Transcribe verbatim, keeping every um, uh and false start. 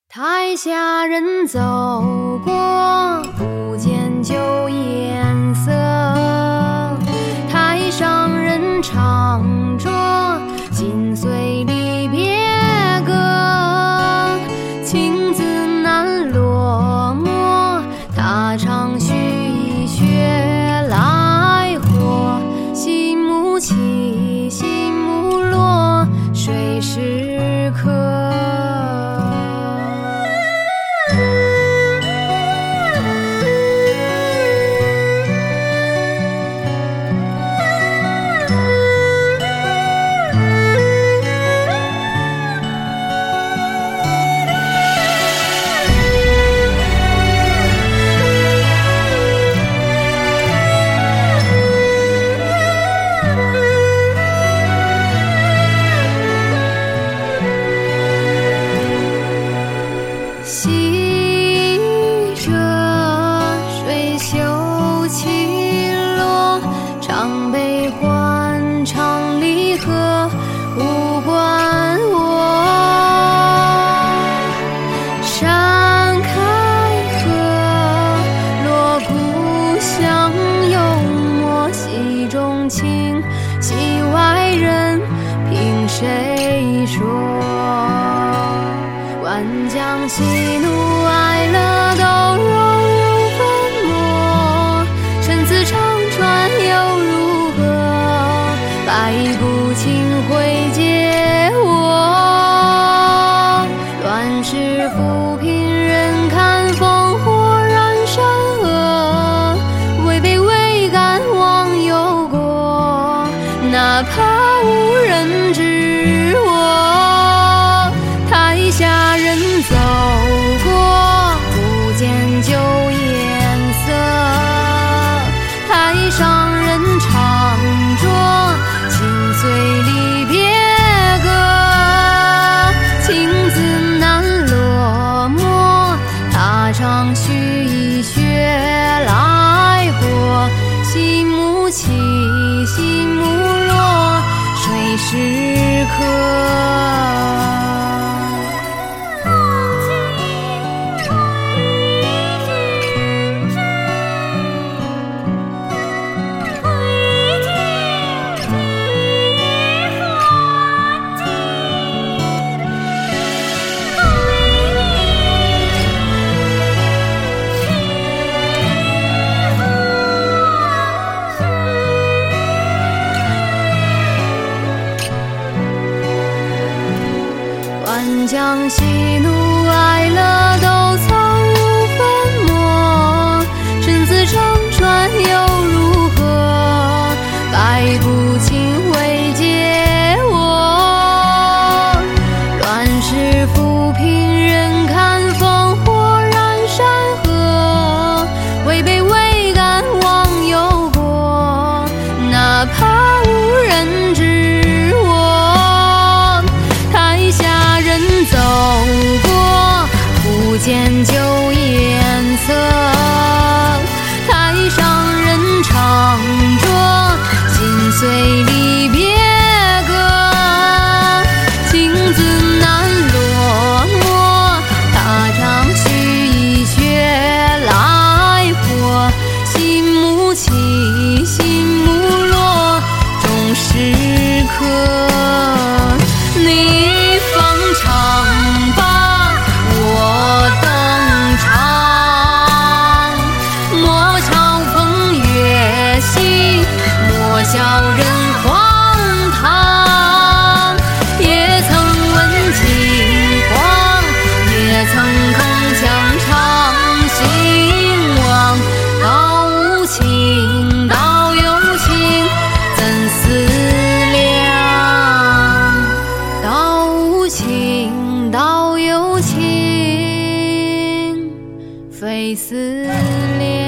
台下人走过，不见旧颜色。台上人唱着心碎离别歌，情字难落寞，他唱须以血来活。西幕起，西幕落，谁是客？洗着水袖起落，唱悲欢，唱离合，无关我。山开合，锣鼓响，幽默戏中情，戏外人凭谁说？万江喜怒哀乐都融入粉墨，生死长传又如何？百步清辉解我。乱世浮萍人看烽火燃山河，违背未敢忘忧国，哪怕无人知我。台下人走过，不见旧颜色。台上人唱着心碎离别歌，情字难落寞，他唱须以血来活。西幕起，西幕落，谁是客？万江喜怒哀乐都藏入粉墨，生死长传又如何？百步清辉解我。乱世浮萍人看烽火燃山河，违背未敢忘忧国，哪怕无人知我。台下人走过，不见旧颜色。台上人唱着心碎离别歌，情字难落寞，他唱须以血来活。西幕起，西幕落，终是客。你方唱罢，我登场。莫嘲风月兮，莫笑人荒唐。也曾问秦皇，也曾铿锵唱兴亡。道无情，道有情，怎思量？道无情，道有情，非思量。